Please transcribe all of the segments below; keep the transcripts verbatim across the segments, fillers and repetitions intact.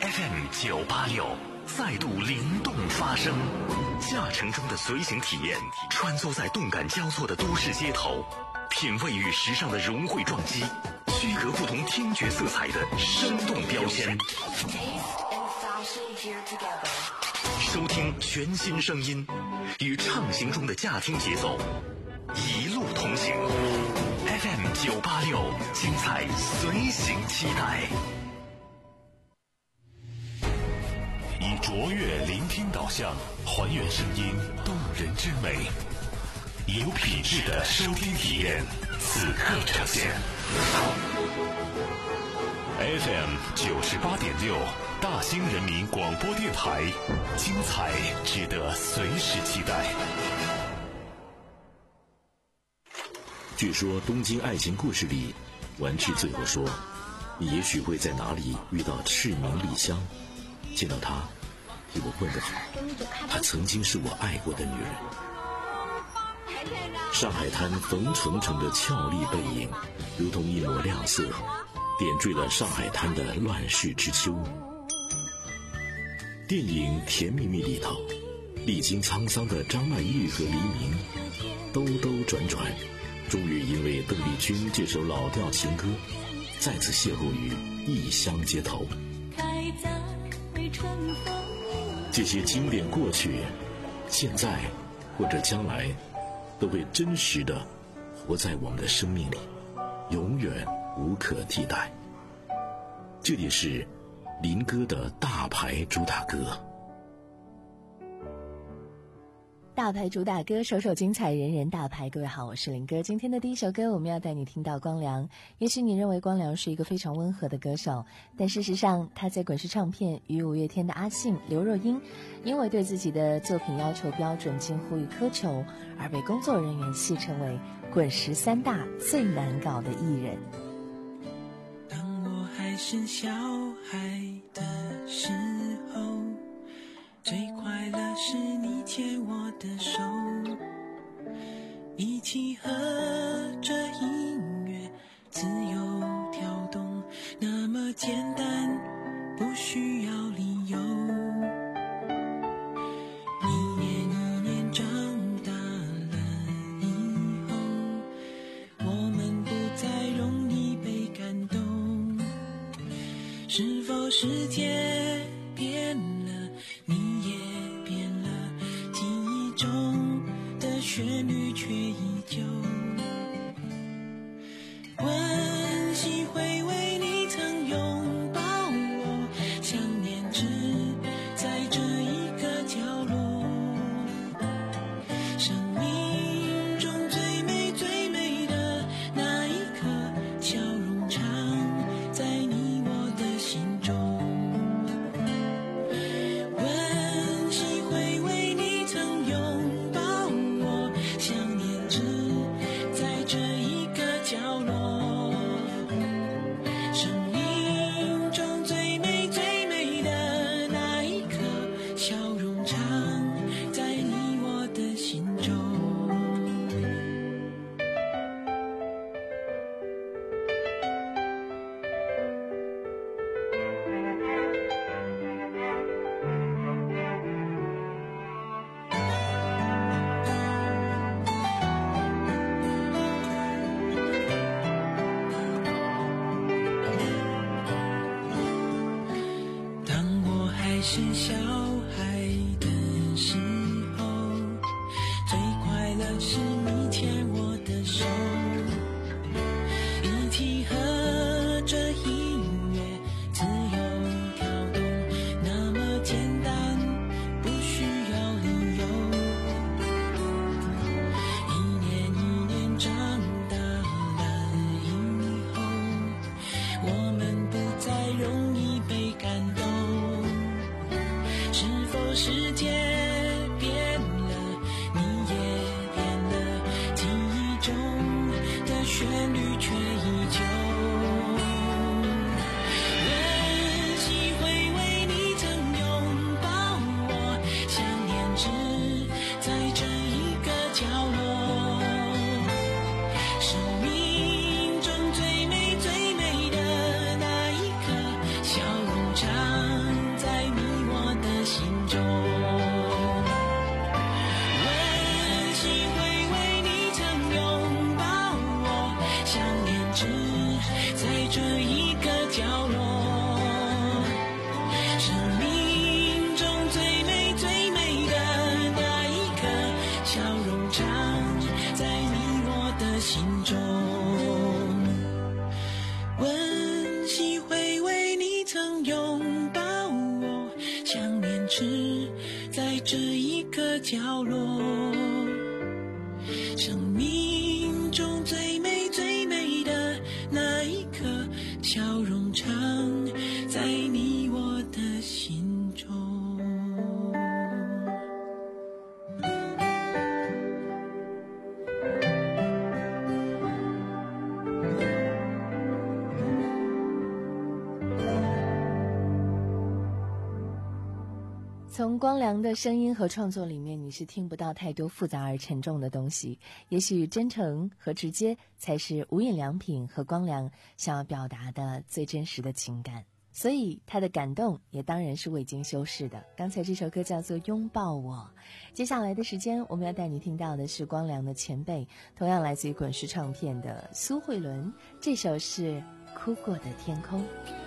F M 九八六再度灵动发声，驾乘中的随行体验，穿梭在动感交错的都市街头，品味与时尚的融汇撞击，区隔不同听觉色彩的生动标签。收听全新声音，与畅行中的驾听节奏一路同行。F M 九八六，精彩随行期待。以卓越聆听导向，还原声音动人之美，有品质的收听体验，此刻呈现。F M 九十八点六，大兴人民广播电台，精彩值得随时期待。 据说东京爱情故事里，丸治最后说，你也许会在哪里遇到赤名莉香，见到她替我问个好，她曾经是我爱过的女人。上海滩冯程程的俏丽背影，如同一抹亮色，点缀了上海滩的乱世之秋。电影《甜蜜蜜》里头，历经沧桑的张曼玉和黎明兜兜转转，终于因为邓丽君这首老调情歌，再次邂逅于异乡街头。这些经典过去，现在或者将来，都会真实的活在我们的生命里，永远无可替代。这里是林哥的大牌主打歌。 大牌主打歌，首首精彩，人人大牌。各位好，我是林哥。今天的第一首歌，我们要带你听到光良。也许你认为光良是一个非常温和的歌手，但事实上他在滚石唱片与五月天的阿信、刘若英因为对自己的作品要求标准近乎于苛求，而被工作人员戏称为滚石三大最难搞的艺人。 当我还是小孩的时候，最快乐是你牵我的手，一起和着音乐自由跳动，那么简单，不需要理由。一年一年长大了以后，我们不再容易被感动，是否世界变了，你也变了，记忆中的旋律却依旧。温习回味你曾拥抱我，想念只在这一个角落。生命中最美最美的那一刻，笑容常在你我的心中。温习回味你曾拥抱我，想念只在这一个角落。生命中最美最美的那一刻，笑容常在你我的心中。当我还是小孩的时候，最快乐是你牵我的手，一起和着音乐自由跳动，那么简单，不需要理由。一年一年长大了以后，我们不再容易被感动，是否世界变了，你也变了，记忆中的旋律却依旧。温习回味你曾拥抱我，想念只在这一个角落。生命中最美最美的那一刻，笑容常这一个角落，生命中最美最美的那一刻，笑容常在你我的心中。 从光良的声音和创作里面，你是听不到太多复杂而沉重的东西。也许真诚和直接才是无印良品和光良想要表达的最真实的情感，所以他的感动也当然是未经修饰的。刚才这首歌叫做《拥抱我》，接下来的时间我们要带你听到的是光良的前辈，同样来自于滚石唱片的苏慧伦，这首是《哭过的天空》。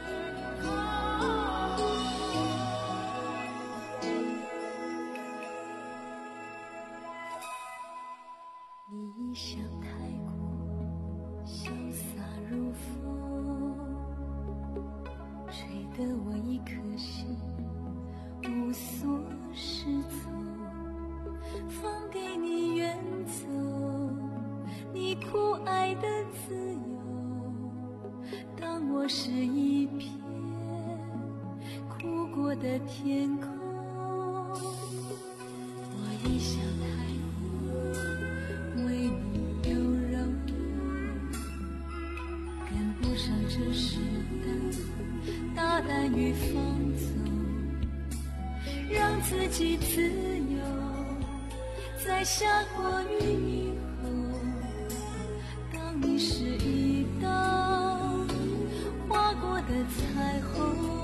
你像太过潇洒如风，吹得我一颗心无所适从，放给你远走，你酷爱的自由，当我是一片哭过的天空。我一想太为你优柔，赶不上这时代大胆与放纵，让自己自由，在下过雨以后，当你是一道划过的彩虹。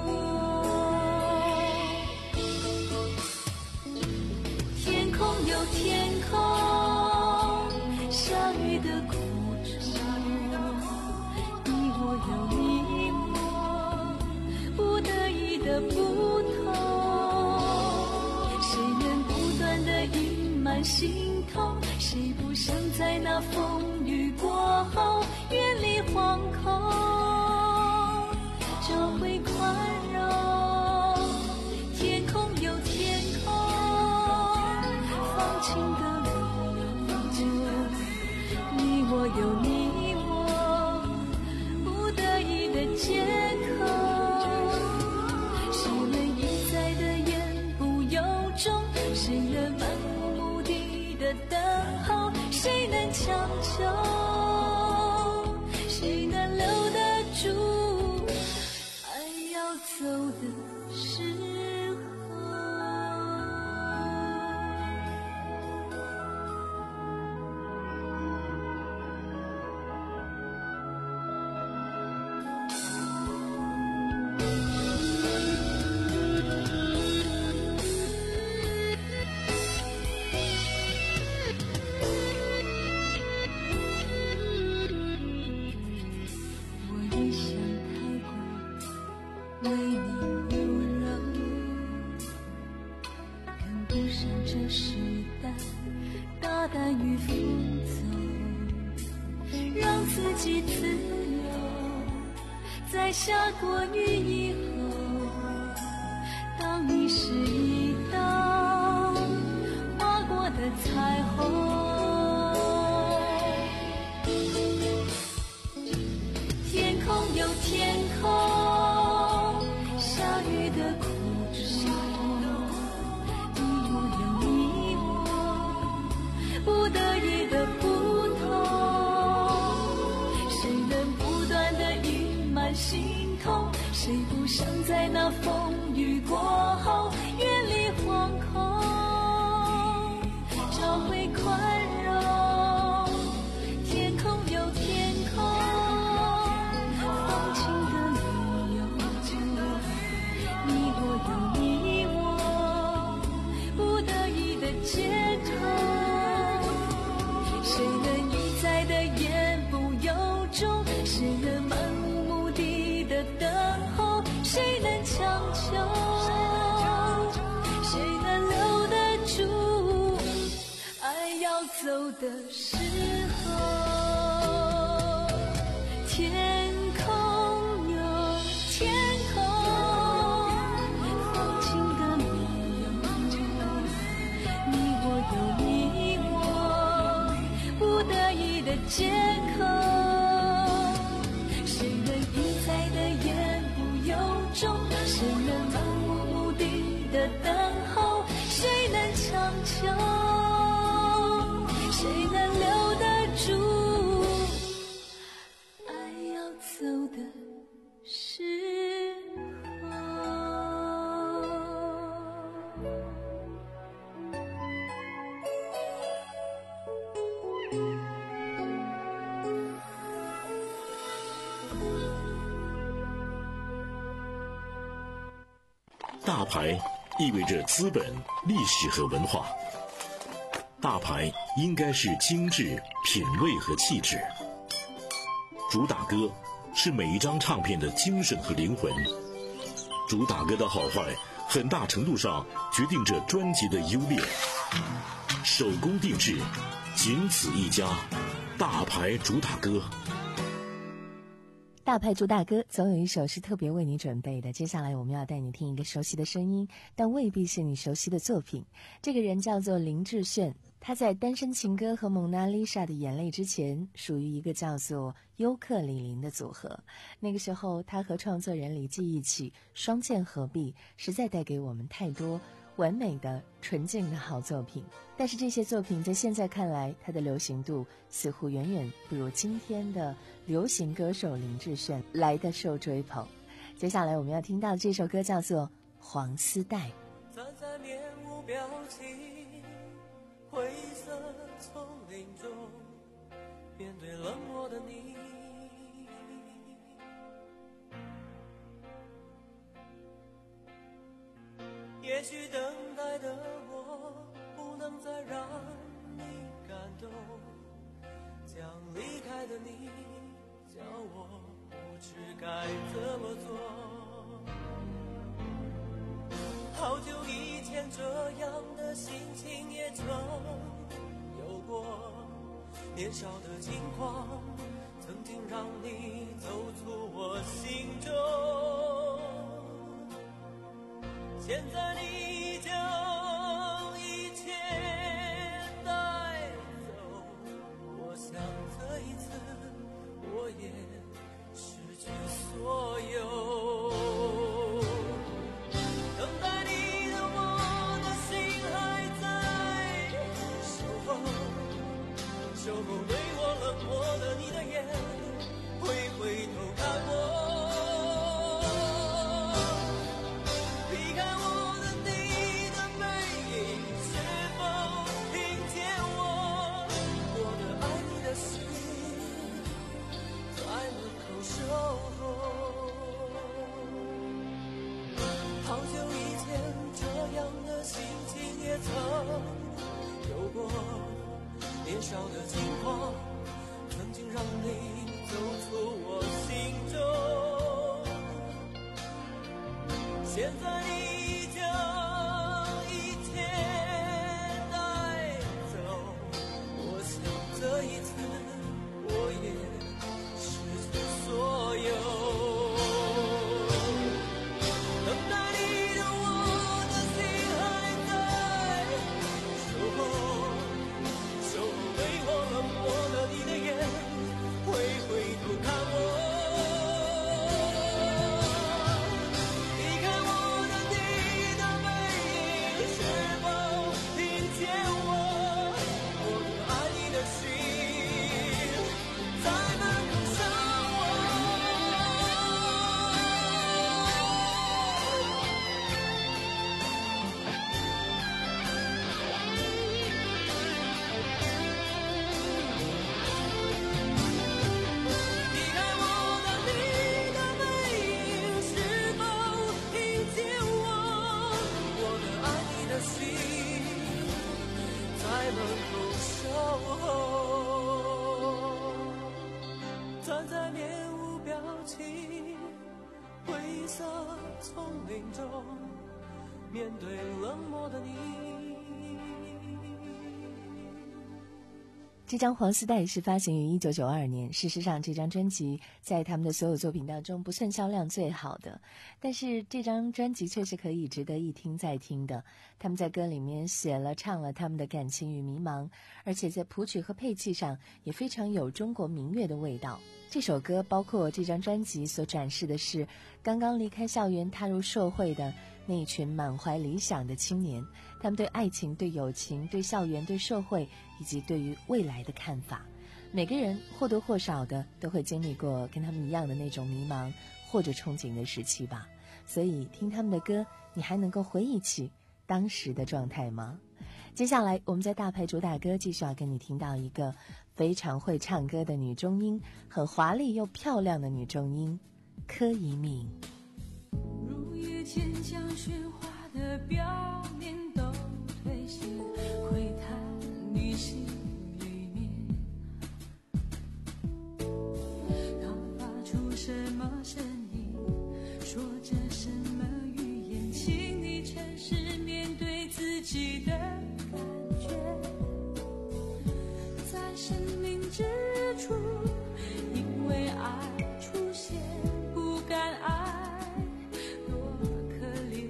天空有天空下雨的苦衷，你我有你我不得已的不同，谁能不断的隐瞒心痛，谁不想在那风雨过后远离惶恐，找回宽容。天空有天空放晴的我有你我不得已的借口，谁能一再的言不由衷，谁能漫无目的的等候，谁能强求，谁能留得住爱要走的时候。为你优柔，赶不上这时代大胆与放纵，让自己自由，在下过雨以后，当你是一道划过的彩虹。天空有天空下雨的苦衷，你我有你我不得已的不同，谁能不断的隐瞒心痛，谁不想在那风雨过后远离惶恐，找回宽容。天空有天空放晴的理由，你我有你我不得已的借口，谁能一再的言不由衷，谁能漫无目的的等候，谁能强求，谁能留得住爱要走的时候。天空有天空放晴的理由， 谁能漫无目的的等候？谁能长久？谁能留得住爱要走的时候？ 大牌意味着资本、历史和文化。大牌应该是精致、品味和气质。主打歌是每一张唱片的精神和灵魂。主打歌的好坏，很大程度上决定着专辑的优劣。手工定制，仅此一家。大牌主打歌。 大牌主打歌总有一首是特别为你准备的，接下来我们要带你听一个熟悉的声音，但未必是你熟悉的作品。这个人叫做林志炫，他在《单身情歌》和《蒙娜丽莎的眼泪》之前属于一个叫做尤克里林的组合。那个时候他和创作人李记一起双剑合璧，实在带给我们太多完美的纯净的好作品。但是这些作品在现在看来，它的流行度似乎远远不如今天的流行歌手林志炫来的受追捧。接下来我们要听到这首歌叫做《黄丝带》。 站在面无表情灰色丛林中，面对冷漠的你，也许等待的我不能再让你感动，将离开的你叫我不知该怎么做。好久以前这样的心情也曾有过，年少的轻狂曾经让你走出我心中，现在你将一切带走，我想这一次我也失去所有。等待你的我的心还在守候，守候对我冷漠的你的眼，会回头看我。好久以前这样的心情也曾有过，年少的轻狂曾经让你走出我心中，现在你将一切带走，我想这一次我也失去所有。站在面无表情灰色丛林中，面对冷漠的你。 这张黄丝带是发行于一九九二年，事实上这张专辑在他们的所有作品当中不算销量最好的，但是这张专辑却是可以值得一听再听的。他们在歌里面写了唱了他们的感情与迷茫，而且在谱曲和配器上也非常有中国民乐的味道。这首歌包括这张专辑所展示的是刚刚离开校园踏入社会的那一群满怀理想的青年，他们对爱情、对友情、对校园、对社会以及对于未来的看法。每个人或多或少的都会经历过跟他们一样的那种迷茫或者憧憬的时期吧，所以听他们的歌，你还能够回忆起当时的状态吗？接下来我们在大牌主打歌继续要跟你听到一个非常会唱歌的女中音，很华丽又漂亮的女中音，柯以敏。 如夜渐将喧哗的表面都褪卸，窥探你心里面，它发出什么声音，说着什么语言，请你诚实面对自己的感觉，在生命之初，因为爱出现，不敢爱多可怜，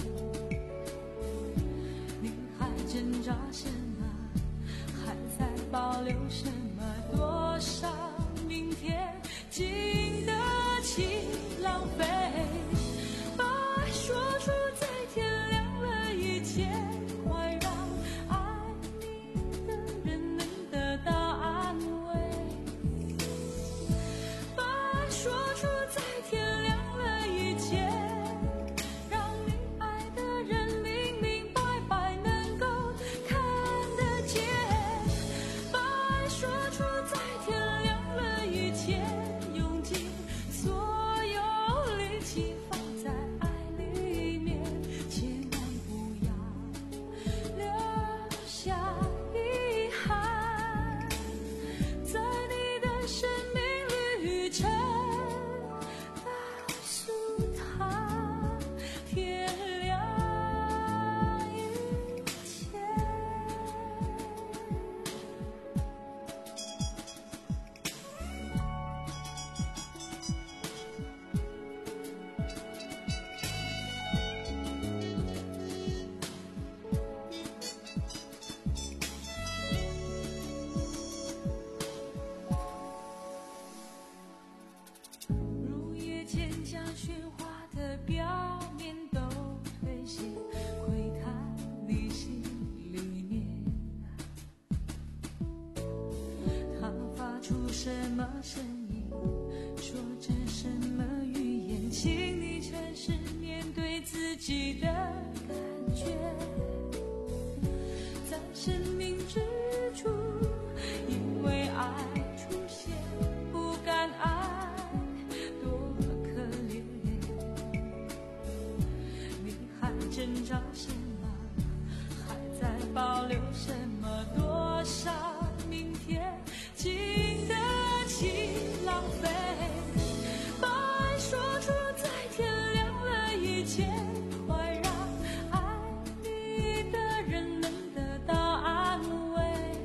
你还挣扎什么，还在保留什么，多少明天经得起浪费，把爱说出在天亮了以前，快让爱你的人能得到安慰，把爱说出在天亮了以前，让你爱的人明明白白能够看得见，把爱说出在天亮了以前，用尽所有力气放在爱里面，千万不要留下遗憾，在你的生命旅程告诉他天亮以前。如夜渐将喧哗的表面都褪卸，窥探你心里面，它发出什么声音，说着什么语言，请你诚实面对自己的感觉，在生命之初，因为爱出现，不敢爱多可怜，你还挣扎什么，还在保留什么，多少明天经得起浪费，把爱说出在天亮了以前，快让爱你的人能得到安慰，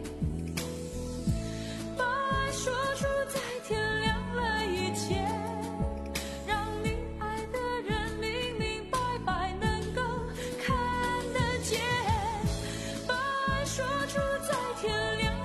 把爱说出在天亮了以前，让你爱的人明明白白能够看得见，把爱说出在天亮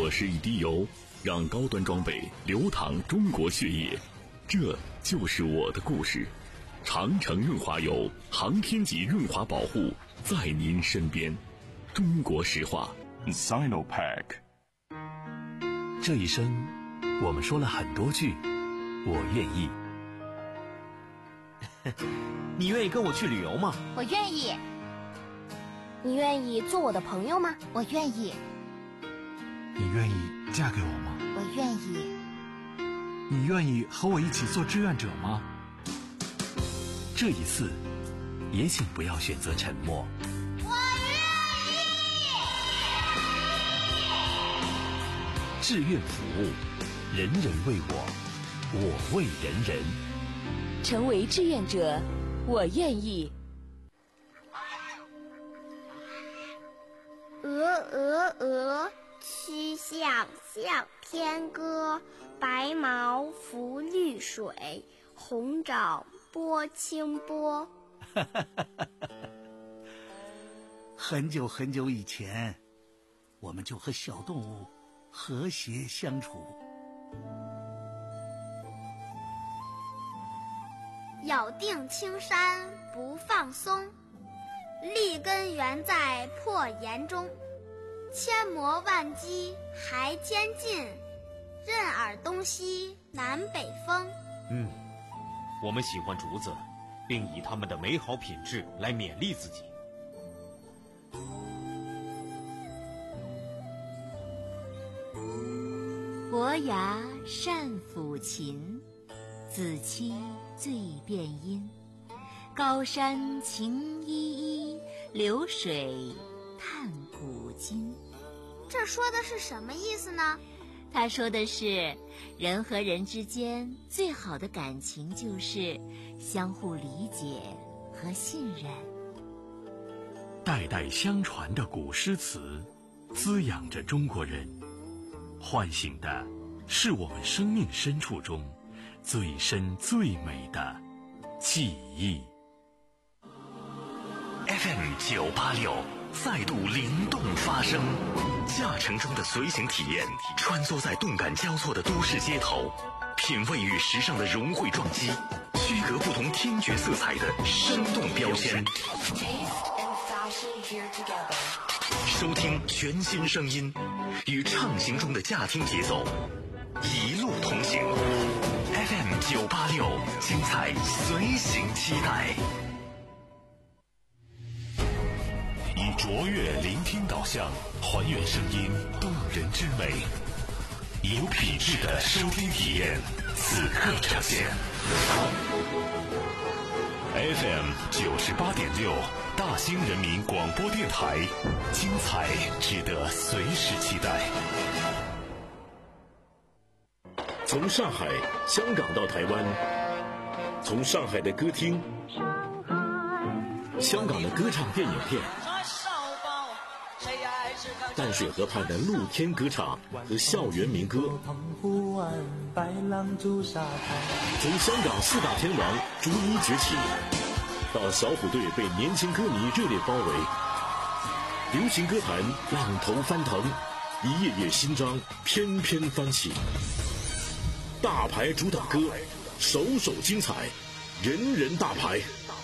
二十亿滴油，让高端装备流淌中国血液。这就是我的故事。长城润滑油，航天级润滑保护，在您身边。中国石化 Sinopec。 这一生我们说了很多句我愿意。 你愿意跟我去旅游吗？ 我愿意。你愿意做我的朋友吗？我愿意。 你愿意嫁给我吗？ 我愿意。 你愿意和我一起做志愿者吗？ 这一次也请不要选择沉默。 我愿意。志愿服务，人人为我，我为人人。 成为志愿者，我愿意。 鹅鹅鹅，曲项向天歌。白毛浮绿水，红爪拨清波。 很久很久以前，我们就和小动物和谐相处。 咬定青山不放松，立根原在破岩中。千磨万击还坚劲，任尔东西南北风。 嗯，我们喜欢竹子，并以它们的美好品质来勉励自己。 伯牙善抚琴，子期最辨音。高山晴依依，流水探古今。 这说的是什么意思呢？ 他说的是，人和人之间最好的感情就是相互理解和信任。 代代相传的古诗词，滋养着中国人，唤醒的是我们生命深处中最深最美的记忆。 F M 九八六再度灵动发声，驾乘中的随行体验，穿梭在动感交错的都市街头，品味与时尚的融汇撞击，区隔不同听觉色彩的生动标签。收听全新声音，与畅行中的驾听节奏，一路同行。F M 九八六，精彩随行期待。 以卓越聆听导向，还原声音动人之美，以有品质的收听体验，此刻呈现。F M 九十八点六，大兴人民广播电台，精彩值得随时期待。从上海、香港到台湾，从上海的歌厅，香港的歌唱电影片。 淡水河畔的露天歌唱和校园民歌，从香港四大天王逐一崛起，到小虎队被年轻歌迷热烈包围，流行歌坛浪头翻腾，一页页新章翩翩翻起。大牌主打歌，首首精彩，人人大牌。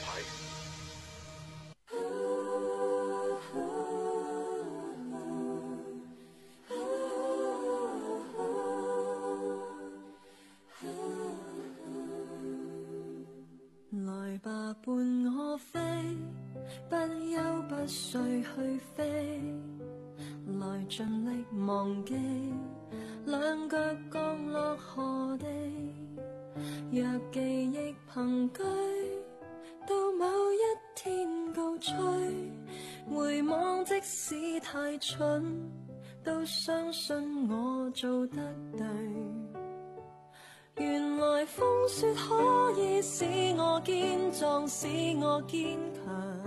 伴我飛，不休不睡去飛，來盡力忘記兩腳降落何地。若記憶憑據，到某一天告吹，回望即使太蠢，都相信我做得對。 原來風雪可以使我堅壯，使我堅強。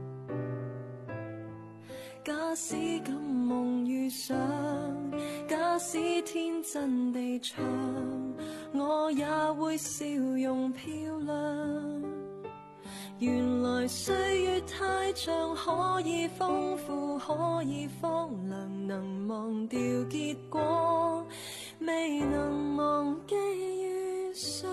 假使敢夢遇上，假使天真地唱，我也會笑容漂亮。 原来歲月太長，可以豐富，可以荒涼，能忘掉結果，未能忘記遇上。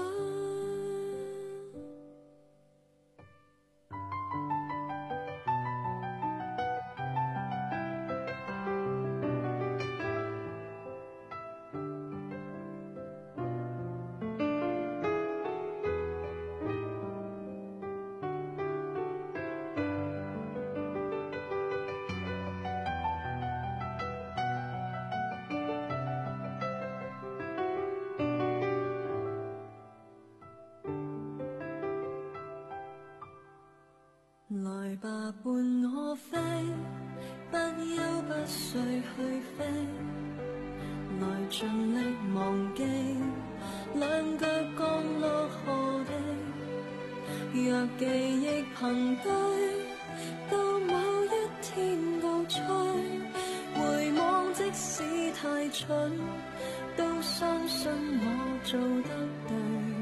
來吧，伴我飛，不休不睡去飛，來盡力忘記兩腳降落河地。若記憶憑據，到某一天告吹，回望即使太蠢，都相信我做得對。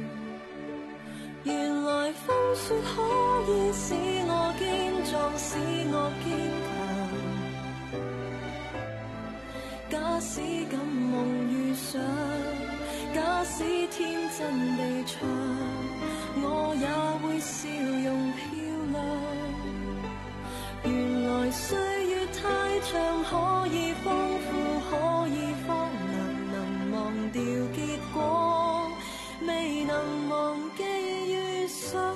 原來風雪可以使我堅壯，使我堅強。假使敢夢遇上，假使天真地唱，我也會笑容漂亮。原來歲月太長，可以豐富，可以荒涼，能忘掉結果，未能忘記遇上。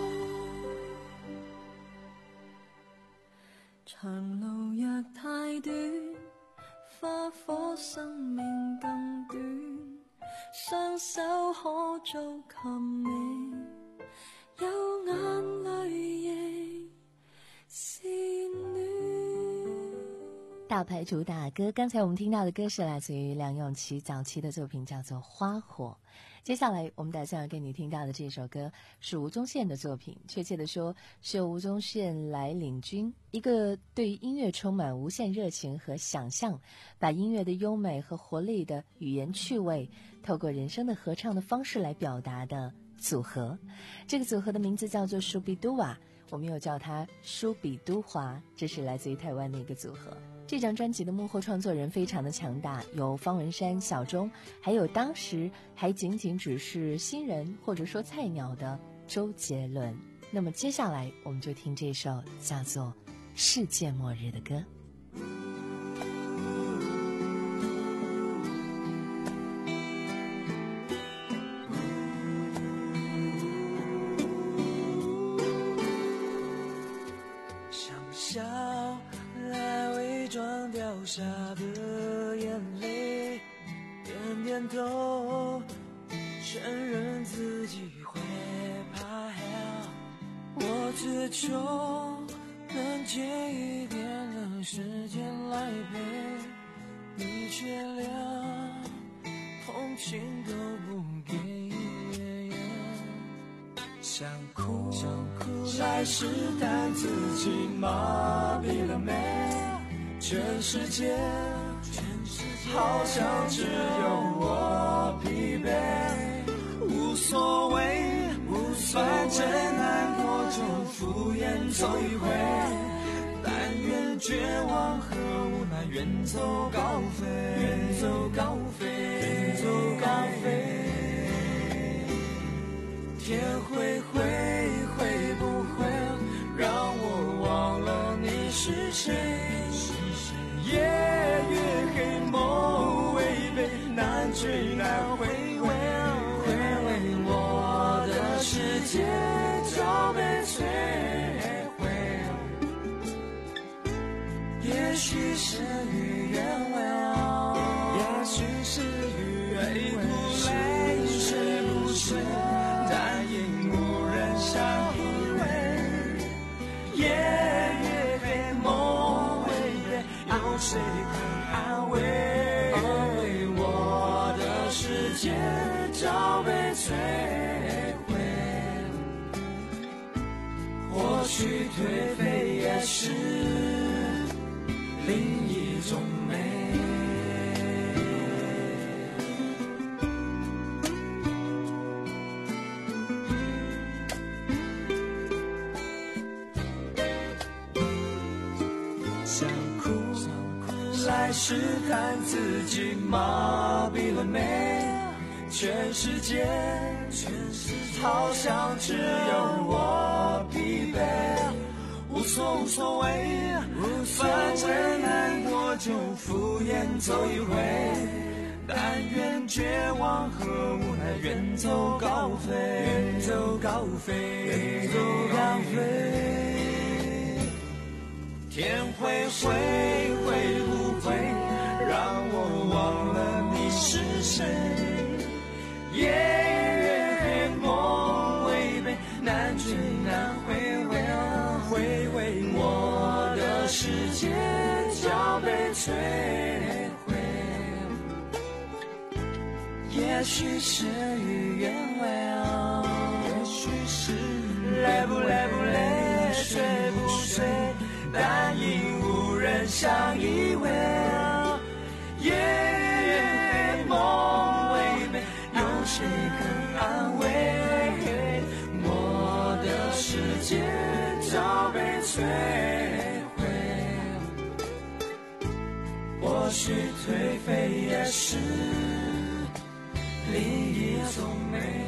長路若太短，花火生命更短，雙手可做琴美，有眼淚亦是暖。 大牌主打歌，刚才我们听到的歌是来自于梁咏琪早期的作品，叫做《花火》。接下来我们打算要给你听到的这首歌是吴宗宪的作品，确切的说是由吴宗宪来领军，一个对于音乐充满无限热情和想象，把音乐的优美和活力的语言趣味透过人声的合唱的方式来表达的组合。这个组合的名字叫做舒比都瓦，我们又叫它舒比都华，这是来自于台湾的一个组合。这张专辑的幕后创作人非常的强大，有方文山、小钟，还有当时还仅仅只是新人或者说菜鸟的周杰伦。那么接下来我们就听这首叫做《世界末日》的歌。 掉下的眼泪，点点头，承认自己会怕。我只求能借一点的时间来陪你，却连同情都不给。想哭想哭来试探自己麻痹了没，全世界好像只有我疲惫，无所谓，反正难过就敷衍走一回，但愿绝望和无奈远走高飞，远走高飞，远走高飞。天会灰，会不会让我忘了你是谁？夜越黑，梦微悲，难追难回味，回味我的世界早被摧毁。也许是与愿违，也许是与愿违，泪是不是但因无人相依偎？夜越黑，梦微悲，有谁肯安慰？我的世界早被摧毁，或许颓废也是另一种美。 想哭，来试探自己麻痹了没？全世界，全世界好像只有我疲惫，无所无所谓，反正难过就敷衍走一回，但愿绝望和无奈远走高飞，远走高飞，远走高飞。天会会会不会让我忘了你是谁？夜月梦违背，难追难回味，回味我的世界早被摧毁。也许事与愿违，也许是累不累不累，睡不睡，但因无人相依偎，夜月梦违背，有谁肯安慰？我的世界早被摧毁，或许颓废也是另一种美。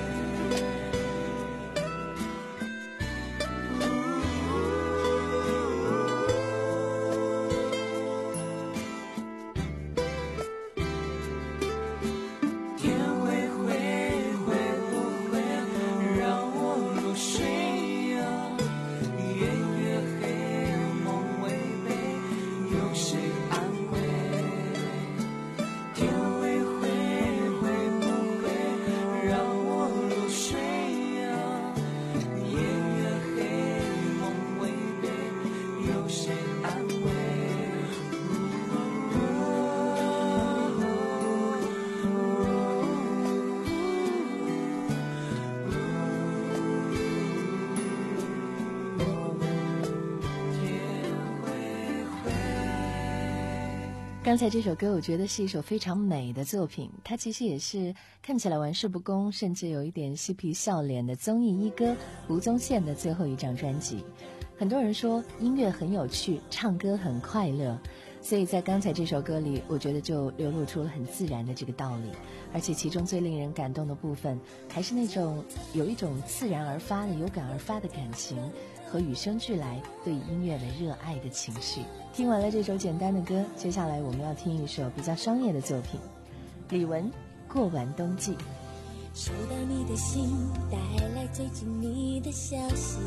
刚才这首歌我觉得是一首非常美的作品，它其实也是看起来玩世不恭，甚至有一点嬉皮笑脸的综艺一哥吴宗宪的最后一张专辑。很多人说音乐很有趣，唱歌很快乐，所以在刚才这首歌里我觉得就流露出了很自然的这个道理。而且其中最令人感动的部分还是那种有一种自然而发的有感而发的感情和与生俱来对音乐的热爱的情绪。听完了这首简单的歌，接下来我们要听一首比较商业的作品，李玟《过完冬季》。 收到你的信，带来最近你的消息，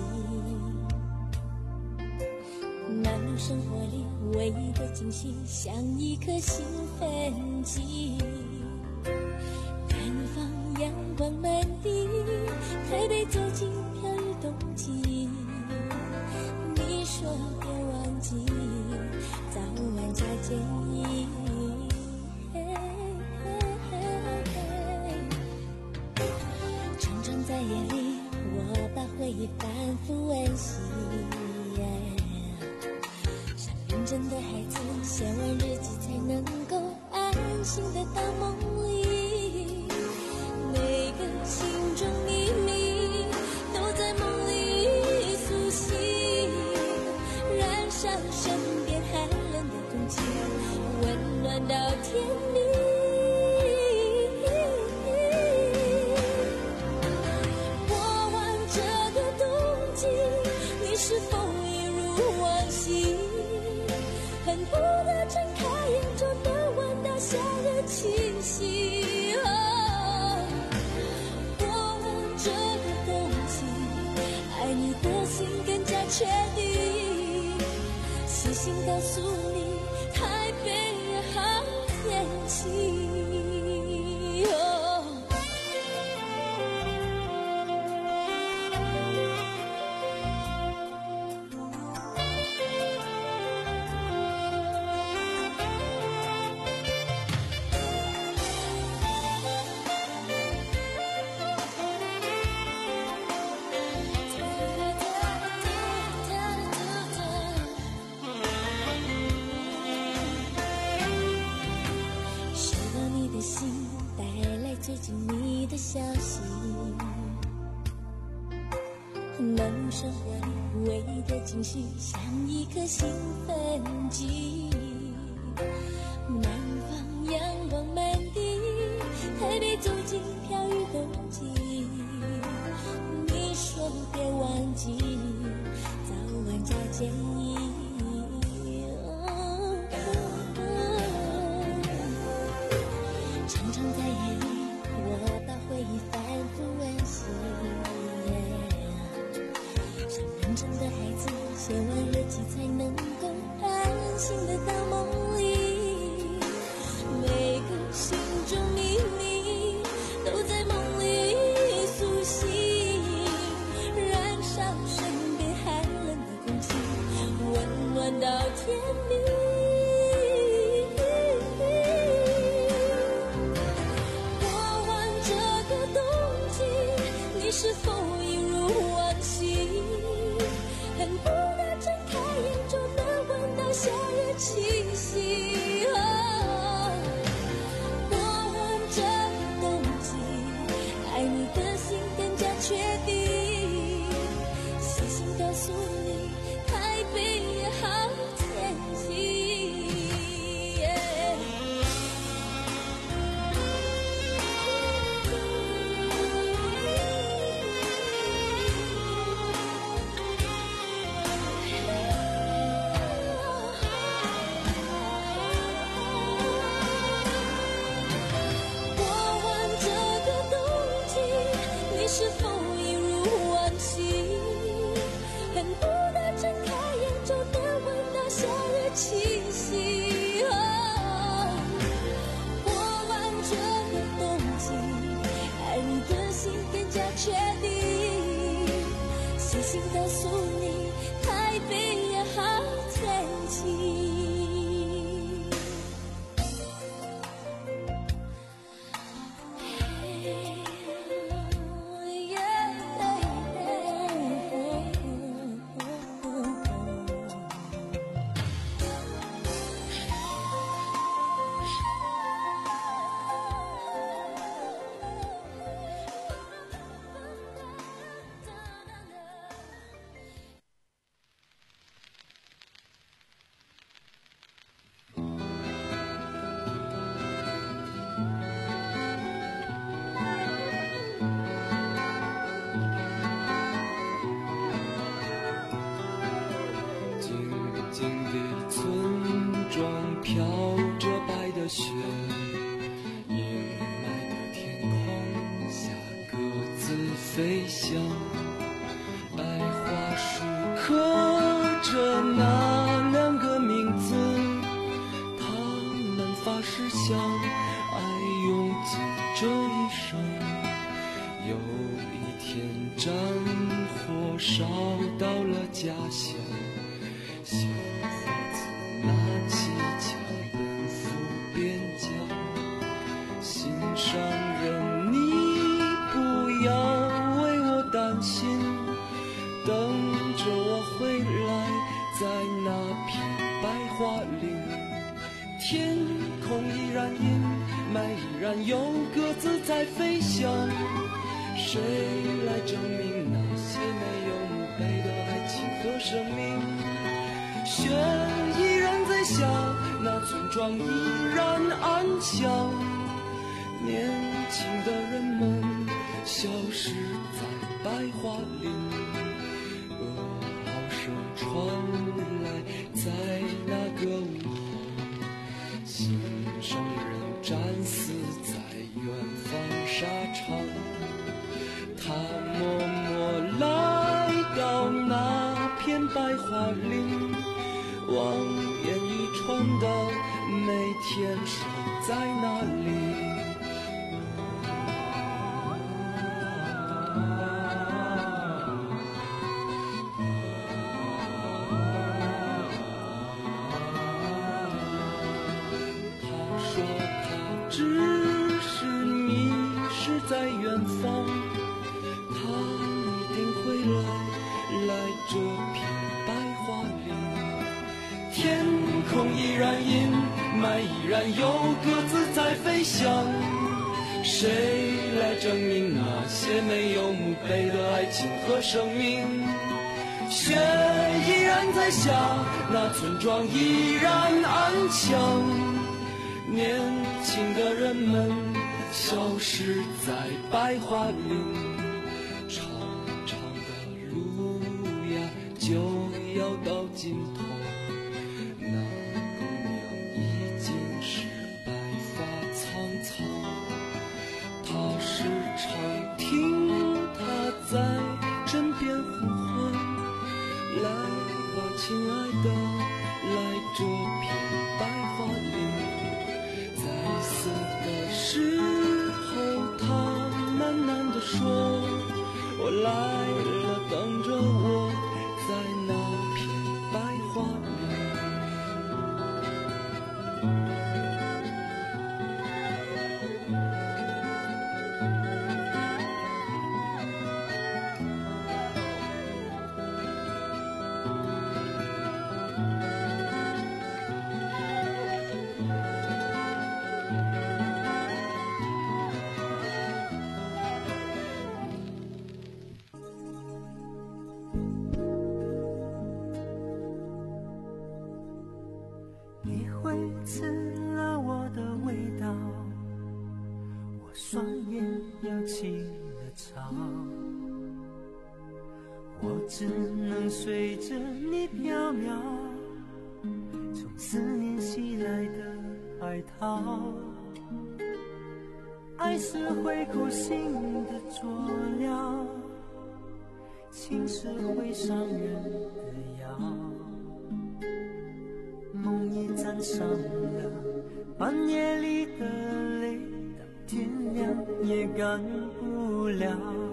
忙碌生活里唯一的惊喜，像一颗兴奋剂，南方阳光满地，台北走进飘雨冬季，你说别忘记早晚加建议，常常在夜里我把回忆反复温习，像认真的孩子写完日记才能够安心的到梦里，每个心中秘密都在梦里苏醒，燃烧身边寒冷的空气，温暖到天明。过完这个冬季，你是否一如往昔，恨不得睁开眼就能闻到夏日气息。哦，过完这个冬季，爱你的心更加确定，细心告诉你台北好天气。最近消息，忙碌生活里无谓的惊喜像一颗兴奋剂。南方阳光满地，台北走进飘雨冬季。你说别忘记，早晚交接意。常常在夜里，我把回忆反复温习。像认真的孩子，写完日记才能够安心的到梦里。每个心中秘密都在梦里苏醒，燃烧身边寒冷的空气，温暖到天明。你是否一如往昔，恨不得睁开眼就能闻到夏日气息。哦，过完这个冬季，爱你的心更加确定。细心告诉你，台北也好天气。是否一如往昔，恨不得睁开眼就能闻到夏日气息。哦，过完这个冬季，爱你的心更加确定。细心告诉你，台北也好天气。 飘着白的雪，阴霾的天空下各自飞翔。白桦树刻着那两个名字，他们发誓相爱永久这一生。有一天战火烧到了家乡，小伙子拿起枪奔赴边疆。心上人，你不要为我担心，等着我回来，在那片白桦林。天空依然阴霾，依然有鸽子在飞翔。谁来证明那些没有墓碑的爱情和生命？雪依然在下，那村庄依然安详。年轻的人们消失在白桦林，噩耗声传来，在那个午后，心上人战死在远方沙场。他默默来到那片白桦林，望眼欲穿的每天守在那里。只是迷失在远方，他一定会来，来这片白桦林。天空依然阴霾，依然有鸽子在飞翔。谁来证明那些没有墓碑的爱情和生命？ 雪依然在下，那村庄依然安详，年轻的人们消失在白桦林，长长的路呀就要到尽头，那姑娘已经是白发苍苍，她时常听她在枕边呼唤，来吧亲爱的，来这片白桦林，在死的时候她喃喃地说，我来了，等着我，在那片白桦林。 你会刺了我的味道，我双眼又起了潮，我只能随着你飘渺，从思念袭来的海涛。爱是会苦心的佐料，情是会伤人的药，梦已沾上了半夜里的泪，到天亮也干不了。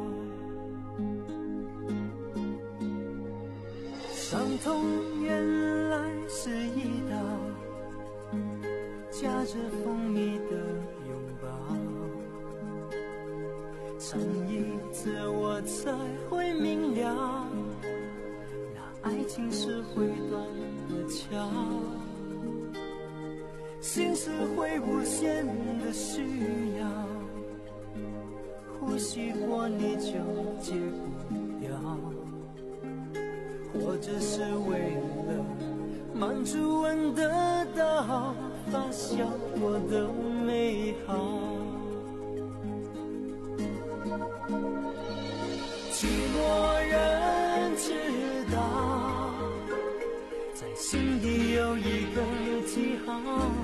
伤痛原来是一刀，夹着蜂蜜的拥抱，尝一次我才会明了，那爱情是会断的桥，心是会无限的需要，呼吸过你就戒不掉，或者是为了满足闻得到发酵过的美好。寂寞人知道，在心底有一个记号，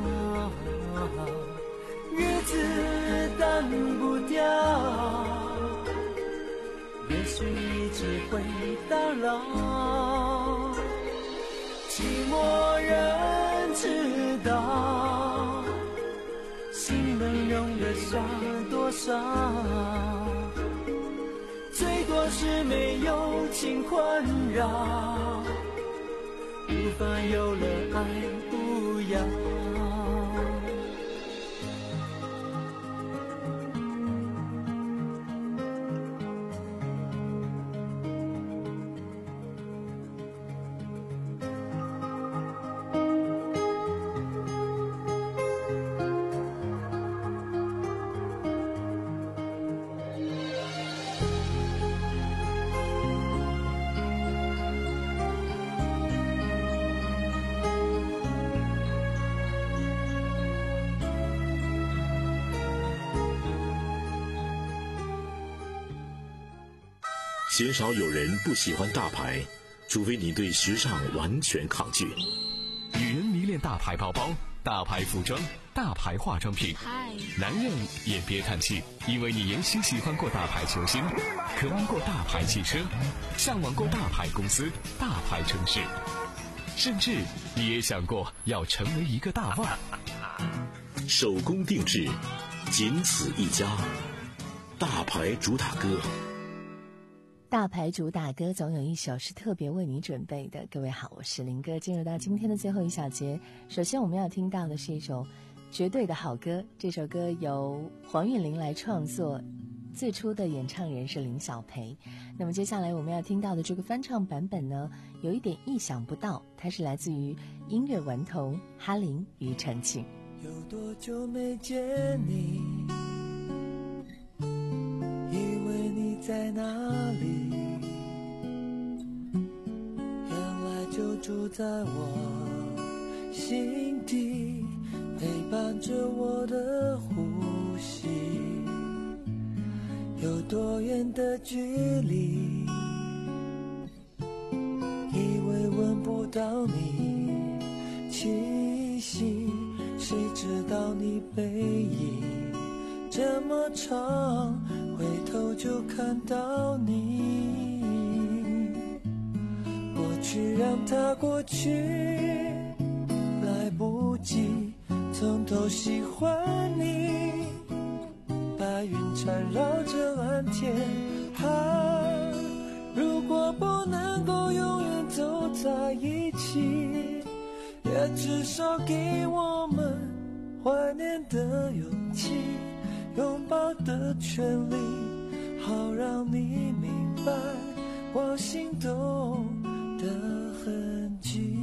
日子淡不掉，也许你只会打扰。寂寞人知道，心能容得下多少，最多是没有情困扰，无法有了爱不要。 鲜少有人不喜欢大牌，除非你对时尚完全抗拒。 女人迷恋大牌包包、大牌服装、大牌化妆品，男人也别叹气，因为你也许喜欢过大牌球星，渴望过大牌汽车，向往过大牌公司、大牌城市，甚至你也想过要成为一个大腕。 手工定制，仅此一家，大牌主打歌。 大牌主打歌总有一首是特别为你准备的。各位好，我是林哥。进入到今天的最后一小节，首先我们要听到的是一首绝对的好歌，这首歌由黄韵玲来创作，最初的演唱人是林小培。那么接下来我们要听到的这个翻唱版本呢，有一点意想不到，它是来自于音乐顽童哈林与陈庆。 有多久没见你，以为你在哪里， 住在我心底，陪伴着我的呼吸。有多远的距离，以为闻不到你气息，谁知道你背影这么长，回头就看到你。过去让它过去，来不及从头喜欢你。白云缠绕着蓝天，啊，如果不能够永远走在一起，也至少给我们怀念的勇气，拥抱的权利，好让你明白我心动的痕迹。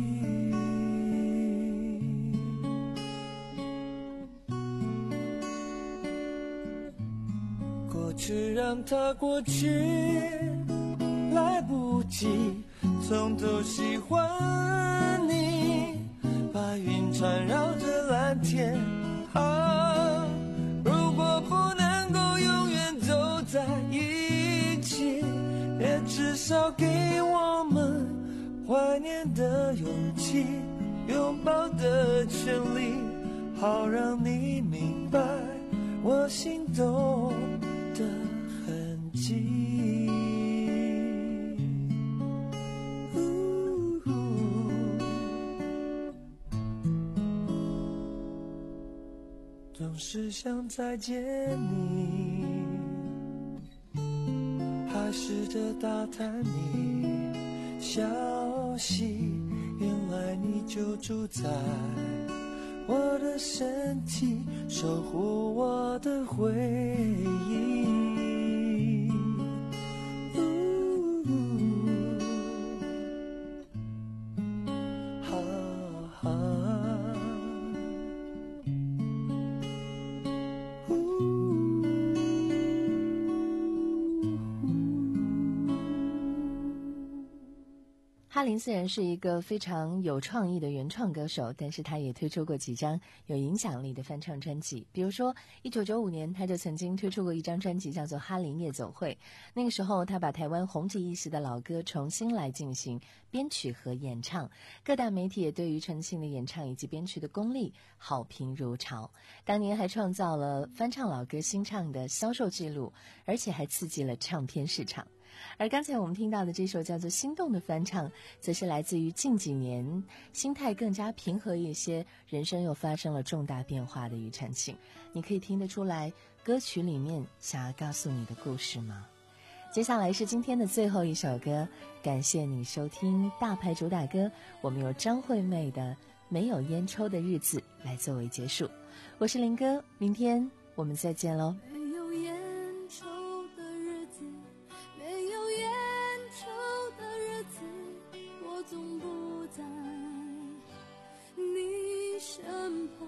过去让它过去，来不及从头喜欢你。白云缠绕着蓝天，啊，如果不能够永远走在一起，也至少给我们怀念的勇气，拥抱的权利，好让你明白我心动的痕迹。总是想再见你，还试着打探你消息，原来你就住在我的身体，守护我的回忆。哈哈， 哈林虽然是一个非常有创意的原创歌手，但是他也推出过几张有影响力的翻唱专辑。比如说一九九五年他就曾经推出过一张专辑叫做《哈林夜总会》，那个时候他把台湾红极一时的老歌重新来进行编曲和演唱，各大媒体也对于陈庆的演唱以及编曲的功力好评如潮，当年还创造了翻唱老歌新唱的销售记录，而且还刺激了唱片市场。而刚才我们听到的这首叫做《心动》的翻唱，则是来自于近几年心态更加平和一些，人生又发生了重大变化的庾澄庆。你可以听得出来歌曲里面想要告诉你的故事吗？接下来是今天的最后一首歌，感谢你收听大牌主打歌，我们有张惠妹的《没有烟抽的日子》来作为结束。我是林哥，明天我们再见喽。 没有烟抽的日子，没有烟抽的日子，我总不在你身旁，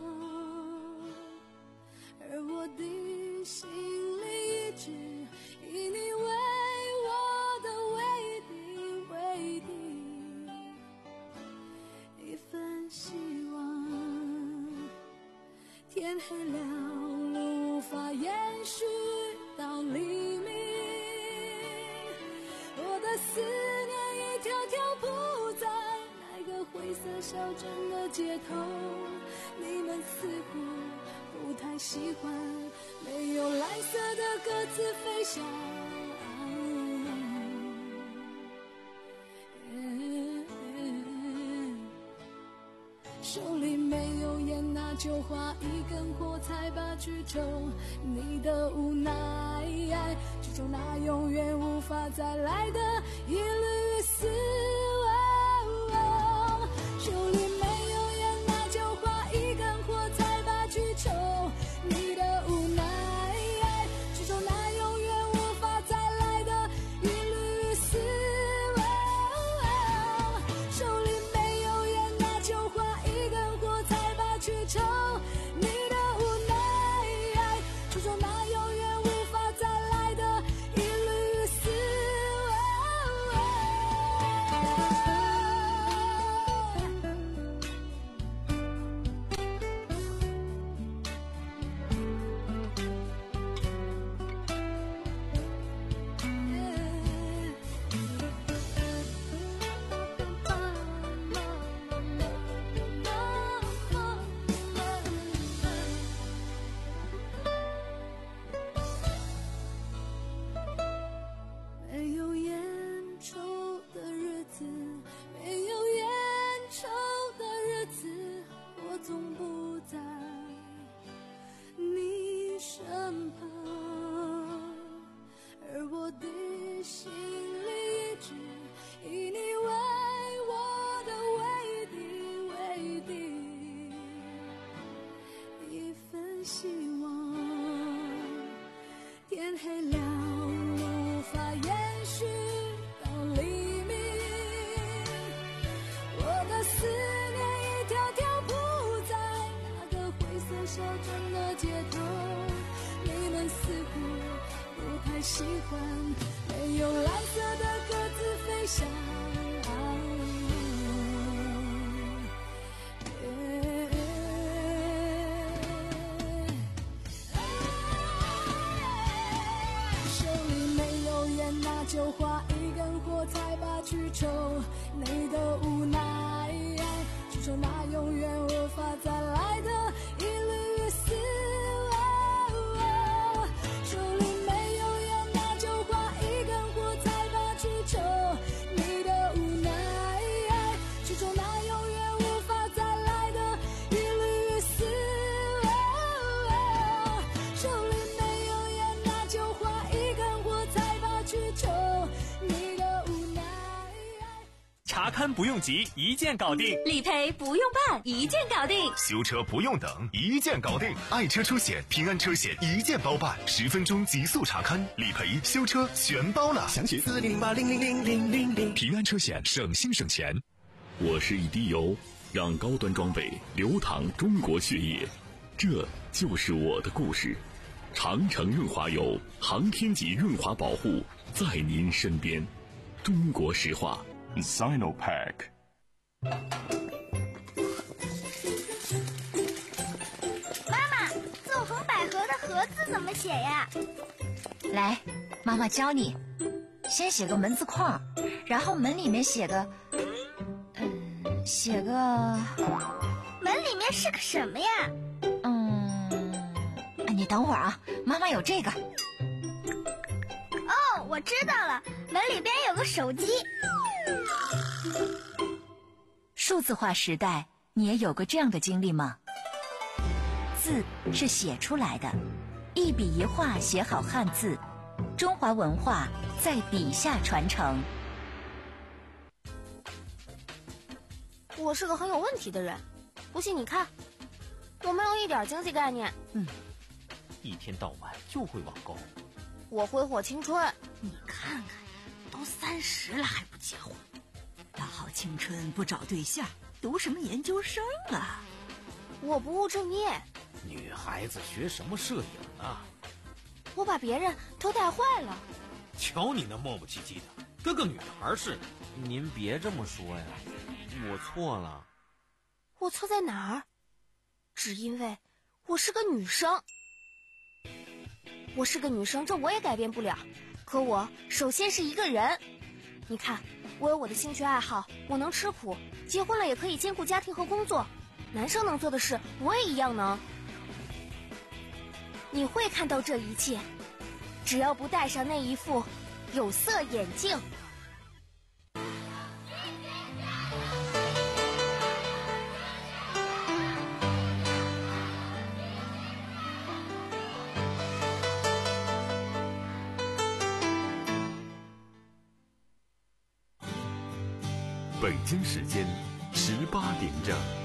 而我的心里一直以你为我的唯一唯一一份希望。天黑了，路无法延续到黎明，我的思念一条条铺在那个灰色小镇的街头，你们似乎不太喜欢没有蓝色的鸽子飞翔，手里没有烟，那就划一根火柴吧去抽。你的无奈，去抽那永远无法再来的一缕死亡。手里没有烟，那就划一根火柴吧去抽。你的无奈，去抽那永远无法再来的一缕死亡。手里没有烟，那就划一根火柴吧去抽。你的无奈，去抽那永远无法再来的一缕死亡。 希望。天黑了，无法延续到黎明，我的思念一条条铺在那个灰色小镇的街头。你们似乎不太喜欢没有蓝色的鸽子飞翔。就画一根火柴吧，去抽你的无奈，去抽那永远无法再来的一缕丝。手里没有烟，那就画一根火柴吧，去抽你的无奈，去抽那永远无法再来的一缕丝。手里没有烟，那就画一根火柴吧，去抽。 查勘不用急，一键搞定； 理赔不用办，一键搞定； 修车不用等，一键搞定。爱车车险、平安车险一键包办，十分钟极速查勘、理赔、修车全包了。 详询四零零八零零零零零零。 平安车险，省心省钱。 我是一滴油，让高端装备流淌中国血液，这就是我的故事。长城润滑油，航天级润滑保护，在您身边。中国石化。 Sinopec。 妈妈，纵横捭阖的阖字怎么写呀？ 来，妈妈教你。先写个门字框，然后门里面写个嗯写个门里面是个什么呀？ 嗯你等会儿啊，妈妈有这个。 哦，我知道了，门里边有个手机。 数字化时代，你也有过这样的经历吗？字是写出来的，一笔一画写好汉字，中华文化在笔下传承。 我是个很有问题的人，不信你看，我没有一点经济概念。 嗯，一天到晚就会网购。 我挥霍青春。 你看看，都三十了还不结婚，大好青春不找对象，读什么研究生啊？ 我不务正业。 女孩子学什么摄影啊？ 我把别人都带坏了。 瞧你那磨磨唧唧的，跟个女孩似的。 您别这么说呀，我错了。 我错在哪儿？只因为我是个女生。我是个女生，这我也改变不了。可我首先是一个人。你看，我有我的兴趣爱好，我能吃苦，结婚了也可以兼顾家庭和工作。男生能做的事，我也一样能。你会看到这一切，只要不戴上那一副有色眼镜。 北京时间十八点整。